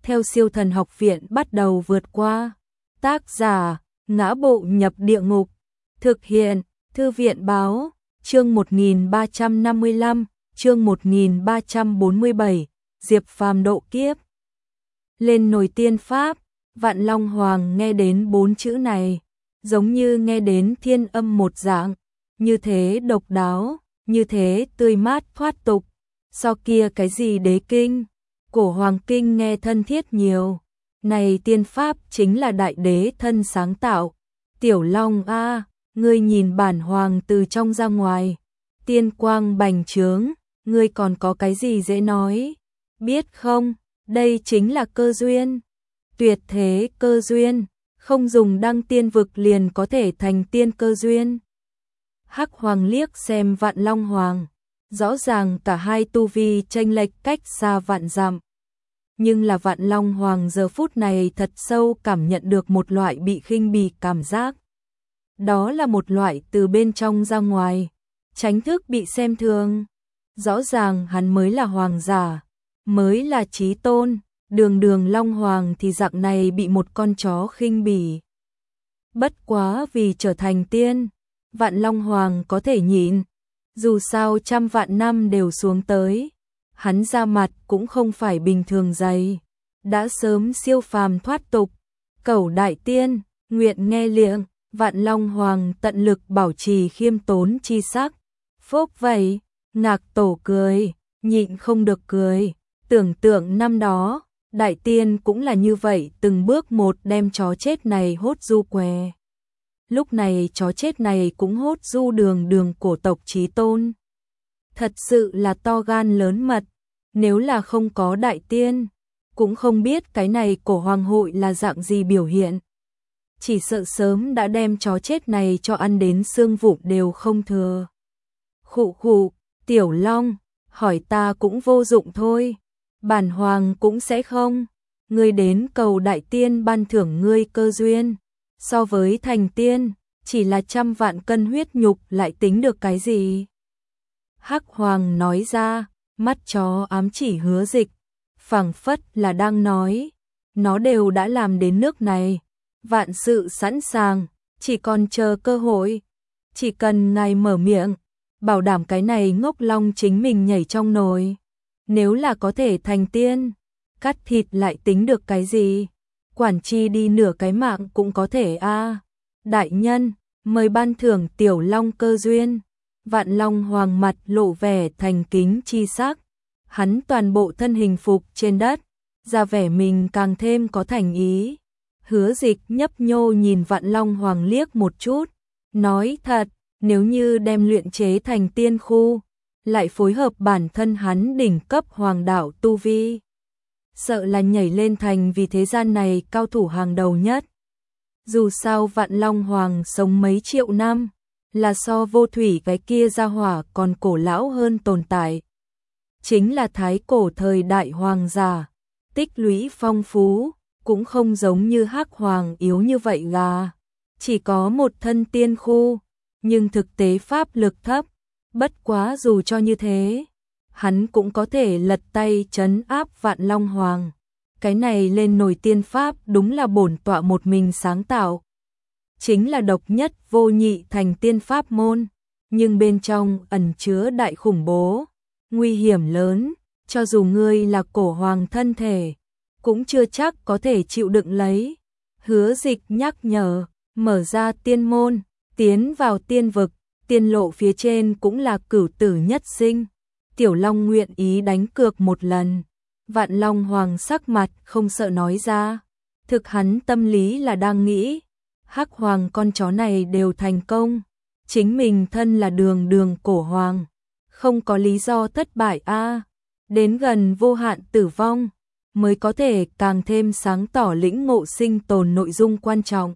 theo Siêu Thần Học Viện bắt đầu vượt qua. Tác giả: Ngã Bộ Nhập Địa Ngục. Thực hiện: Thư viện báo. Chương 1355, chương 1347, Diệp Phàm độ kiếp. Lên nồi tiên pháp, Vạn Long Hoàng nghe đến 4 chữ này, giống như nghe đến thiên âm một dạng, như thế độc đáo, như thế tươi mát thoát tục, so kia cái gì đế kinh, cổ hoàng kinh nghe thân thiết nhiều. Này tiên pháp chính là đại đế thân sáng tạo. Tiểu Long a, ngươi nhìn bản hoàng từ trong ra ngoài, tiên quang bành trướng, ngươi còn có cái gì dễ nói, biết không, đây chính là cơ duyên, tuyệt thế cơ duyên, không dùng đăng tiên vực liền có thể thành tiên cơ duyên. Hắc Hoàng liếc xem Vạn Long Hoàng, rõ ràng cả hai tu vi chênh lệch cách xa vạn dặm. Nhưng là Vạn Long Hoàng giờ phút này thật sâu cảm nhận được một loại bị khinh bỉ cảm giác. Đó là một loại từ bên trong ra ngoài, tránh thức bị xem thường. Rõ ràng hắn mới là hoàng giả, mới là chí tôn, đường Long Hoàng thì dạng này bị một con chó khinh bỉ. Bất quá vì trở thành tiên, Vạn Long Hoàng có thể nhịn, dù sao trăm vạn năm đều xuống tới. Hắn ra mặt cũng không phải bình thường dày, đã sớm siêu phàm thoát tục. Cẩu đại tiên, nguyện nghe liệng. Vạn Long Hoàng tận lực bảo trì khiêm tốn chi sắc. Phốc vậy, Ngạc Tổ cười, nhịn không được cười. Tưởng tượng năm đó, đại tiên cũng là như vậy, từng bước một đem chó chết này hốt du què. Lúc này chó chết này cũng hốt du đường cổ tộc chí tôn. Thật sự là to gan lớn mật, nếu là không có đại tiên, cũng không biết cái này cổ hoàng hội là dạng gì biểu hiện. Chỉ sợ sớm đã đem chó chết này cho ăn đến xương vụn đều không thừa. Khụ khụ, Tiểu Long, hỏi ta cũng vô dụng thôi, bản hoàng cũng sẽ không. Ngươi đến cầu đại tiên ban thưởng ngươi cơ duyên, so với thành tiên, chỉ là 100 vạn cân huyết nhục lại tính được cái gì? Hắc Hoàng nói ra, mắt chó ám chỉ Hứa Dịch, phảng phất là đang nói, nó đều đã làm đến nước này, vạn sự sẵn sàng, chỉ còn chờ cơ hội, chỉ cần ngài mở miệng, bảo đảm cái này ngốc long chính mình nhảy trong nồi. Nếu là có thể thành tiên, cắt thịt lại tính được cái gì? Quản chi đi nửa cái mạng cũng có thể a. Đại nhân, mời ban thưởng Tiểu Long cơ duyên. Vạn Long Hoàng mặt lộ vẻ thành kính chi sắc, hắn toàn bộ thân hình phục trên đất, ra vẻ mình càng thêm có thành ý. Hứa Dịch nhấp nhô nhìn Vạn Long Hoàng liếc một chút, nói thật, nếu như đem luyện chế thành tiên khu, lại phối hợp bản thân hắn đỉnh cấp hoàng đạo tu vi, sợ là nhảy lên thành vì thế gian này cao thủ hàng đầu nhất. Dù sao Vạn Long Hoàng sống mấy triệu năm, là so Vô Thủy cái kia gia hỏa còn cổ lão hơn tồn tại. Chính là thái cổ thời đại hoàng giả, tích lũy phong phú, cũng không giống như Hắc Hoàng yếu như vậy gà. Chỉ có một thân tiên khu, nhưng thực tế pháp lực thấp. Bất quá dù cho như thế, hắn cũng có thể lật tay trấn áp Vạn Long Hoàng. Cái này lên nồi tiên pháp đúng là bổn tọa một mình sáng tạo. Chính là độc nhất vô nhị thành tiên pháp môn, nhưng bên trong ẩn chứa đại khủng bố, nguy hiểm lớn, cho dù ngươi là cổ hoàng thân thể, cũng chưa chắc có thể chịu đựng lấy. Hứa Dịch nhắc nhở, mở ra tiên môn, tiến vào tiên vực, tiên lộ phía trên cũng là cửu tử nhất sinh. Tiểu Long nguyện ý đánh cược một lần. Vạn Long Hoàng sắc mặt không sợ nói ra, thực hắn tâm lý là đang nghĩ, Hắc Hoàng con chó này đều thành công, chính mình thân là đường cổ hoàng, không có lý do thất bại a. Đến gần vô hạn tử vong, mới có thể càng thêm sáng tỏ lĩnh ngộ sinh tồn nội dung quan trọng.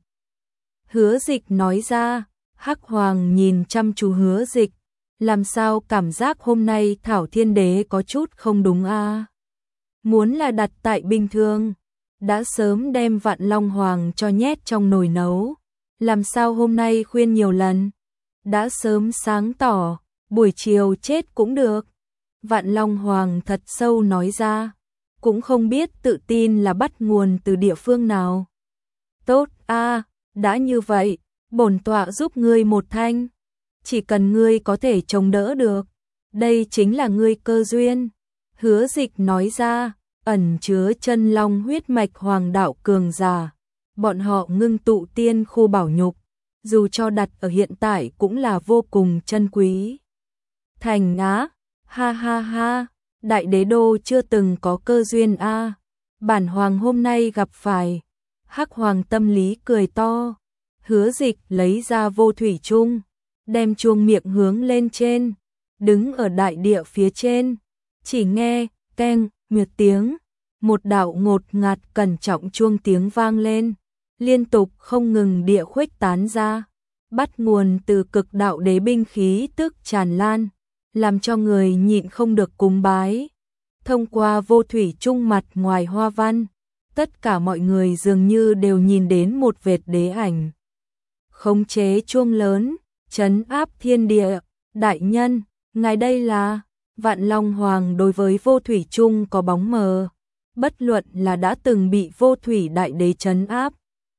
Hứa Dịch nói ra. Hắc Hoàng nhìn chăm chú Hứa Dịch, làm sao cảm giác hôm nay Thảo Thiên Đế có chút không đúng a? Muốn là đặt tại bình thường, đã sớm đem Vạn Long Hoàng cho nhét trong nồi nấu, làm sao hôm nay khuyên nhiều lần, đã sớm sáng tỏ, buổi chiều chết cũng được. Vạn Long Hoàng thật sâu nói ra, cũng không biết tự tin là bắt nguồn từ địa phương nào. Tốt a, đã như vậy, bổn tọa giúp ngươi một thanh. Chỉ cần ngươi có thể chống đỡ được, đây chính là ngươi cơ duyên. Hứa Dịch nói ra, ẩn chứa chân long huyết mạch hoàng đạo cường giả. Bọn họ ngưng tụ tiên khu bảo nhục, dù cho đặt ở hiện tại cũng là vô cùng chân quý. Thành á, ha ha ha, đại đế đô chưa từng có cơ duyên a. Bản hoàng hôm nay gặp phải. Hắc hoàng tâm lý cười to. Hứa Dịch lấy ra vô thủy chung, đem chuông miệng hướng lên trên, đứng ở đại địa phía trên, chỉ nghe keng miệt tiếng, một đạo ngột ngạt cẩn trọng chuông tiếng vang lên, liên tục không ngừng địa khuếch tán ra, bắt nguồn từ cực đạo đế binh khí tức tràn lan, làm cho người nhịn không được cúng bái. Thông qua vô thủy chung mặt ngoài hoa văn, tất cả mọi người dường như đều nhìn đến một vệt đế ảnh. Khống chế chuông lớn, trấn áp thiên địa, đại nhân, ngài đây là. Vạn Long Hoàng đối với vô thủy chung có bóng mờ, bất luận là đã từng bị vô thủy đại đế trấn áp,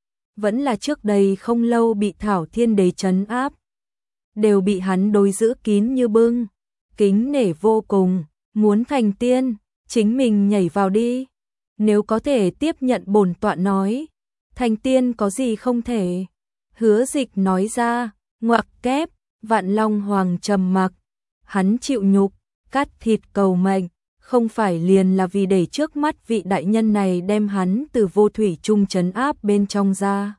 vẫn là trước đây không lâu bị Thảo Thiên đế trấn áp, đều bị hắn đối giữ kín như bưng, kính nể vô cùng, muốn thành tiên, chính mình nhảy vào đi. Nếu có thể tiếp nhận bổn tọa nói, thành tiên có gì không thể. Hứa Dịch nói ra, ngoặc kép, Vạn Long Hoàng trầm mặc, hắn chịu nhục, cắt thịt cầu mệnh, không phải liền là vì để trước mắt vị đại nhân này đem hắn từ vô thủy chung trấn áp bên trong ra.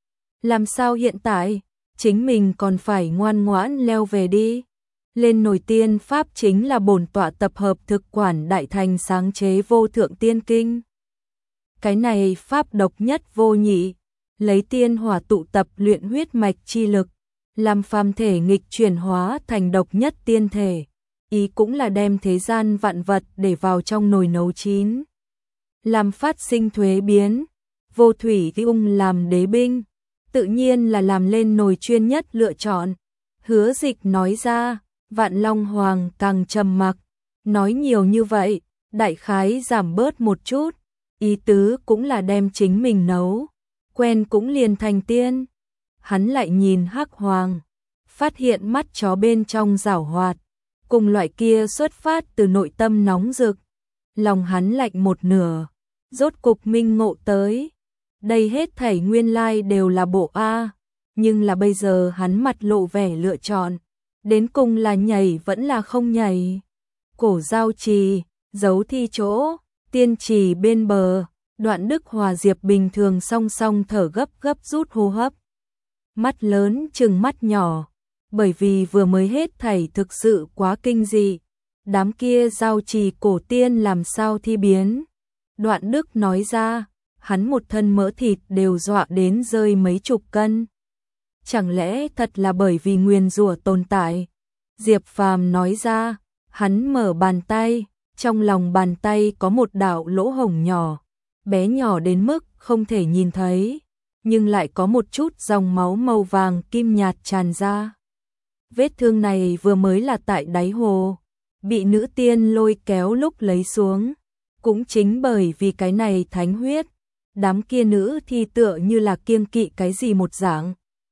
Làm sao hiện tại, chính mình còn phải ngoan ngoãn leo về đi. Lên nổi tiên pháp chính là bổn tọa tập hợp thực quản đại thành sáng chế vô thượng tiên kinh. Cái này pháp độc nhất vô nhị, lấy tiên hỏa tụ tập luyện huyết mạch chi lực, làm phàm thể nghịch chuyển hóa thành độc nhất tiên thể. Ý cũng là đem thế gian vạn vật để vào trong nồi nấu chín, làm phát sinh thuế biến. Vô thủy ung làm đế binh, tự nhiên là làm lên nồi chuyên nhất lựa chọn. Hứa Dịch nói ra, Vạn Long Hoàng càng trầm mặc, nói nhiều như vậy, đại khái giảm bớt một chút, ý tứ cũng là đem chính mình nấu quen cũng liền thành tiên. Hắn lại nhìn Hắc Hoàng, phát hiện mắt chó bên trong giảo hoạt, cùng loại kia xuất phát từ nội tâm nóng rực. Lòng hắn lạnh một nửa, rốt cục minh ngộ tới. Đây hết thảy nguyên lai đều là bộ A, nhưng là bây giờ hắn mặt lộ vẻ lựa chọn. Đến cùng là nhảy vẫn là không nhảy. Cổ giao trì, giấu thi chỗ, tiên trì bên bờ, Đoạn Đức Hòa Diệp bình thường song song thở gấp gấp rút hô hấp. Mắt lớn chừng mắt nhỏ, bởi vì vừa mới hết thảy thực sự quá kinh dị. Đám kia giao trì cổ tiên làm sao thi biến. Đoạn Đức nói ra, hắn một thân mỡ thịt đều dọa đến rơi mấy chục cân. Chẳng lẽ thật là bởi vì nguyền rủa tồn tại? Diệp Phàm nói ra, hắn mở bàn tay, trong lòng bàn tay có một đạo lỗ hổng nhỏ, bé nhỏ đến mức không thể nhìn thấy, nhưng lại có một chút dòng máu màu vàng kim nhạt tràn ra. Vết thương này vừa mới là tại đáy hồ, bị nữ tiên lôi kéo lúc lấy xuống. Cũng chính bởi vì cái này thánh huyết, đám kia nữ thi tựa như là kiêng kỵ cái gì một dạng.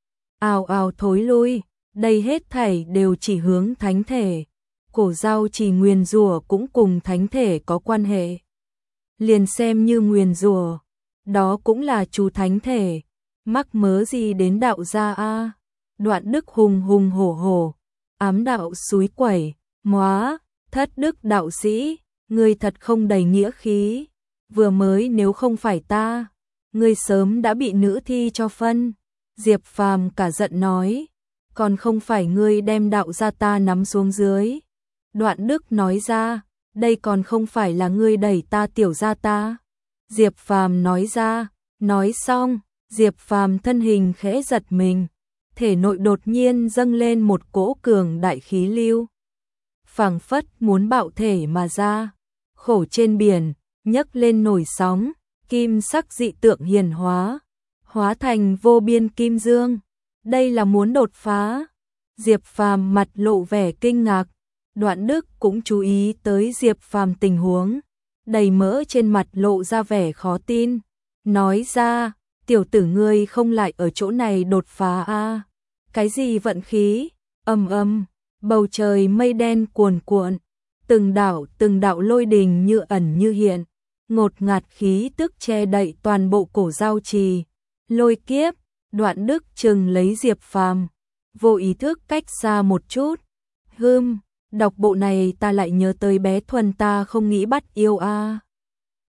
Ào ào thối lui, đây hết thảy đều chỉ hướng thánh thể. Cổ giao chỉ nguyền rủa cũng cùng thánh thể có quan hệ. Liền xem như nguyền rủa, đó cũng là chú thánh thể. Mắc mớ gì đến đạo gia a? Đoạn Đức hùng hùng hổ hổ, ám đạo xúi quẩy, móa, thất đức đạo sĩ, ngươi thật không đầy nghĩa khí. Vừa mới nếu không phải ta, ngươi sớm đã bị nữ thi cho phân. Diệp Phàm cả giận nói, còn không phải ngươi đem đạo gia ta nắm xuống dưới. Đoạn Đức nói ra, đây còn không phải là ngươi đẩy ta tiểu gia ta. Diệp Phàm nói ra, nói xong, Diệp Phàm thân hình khẽ giật mình, thể nội đột nhiên dâng lên một cỗ cường đại khí lưu. Phảng phất muốn bạo thể mà ra, khổ trên biển, nhấc lên nổi sóng, kim sắc dị tượng hiển hóa, hóa thành vô biên kim dương. Đây là muốn đột phá. Diệp Phàm mặt lộ vẻ kinh ngạc, Đoạn Đức cũng chú ý tới Diệp Phàm tình huống, đầy mỡ trên mặt lộ ra vẻ khó tin, nói ra, tiểu tử ngươi không lại ở chỗ này đột phá a? Cái gì vận khí? Bầu trời mây đen cuồn cuộn, từng đạo lôi đình như ẩn như hiện, ngột ngạt khí tức che đậy toàn bộ cổ giao trì. Lôi kiếp, Đoạn Đức chừng lấy Diệp Phàm, vô ý thức cách xa một chút. Đọc bộ này ta lại nhớ tới bé Thuần ta không nghĩ bắt yêu a.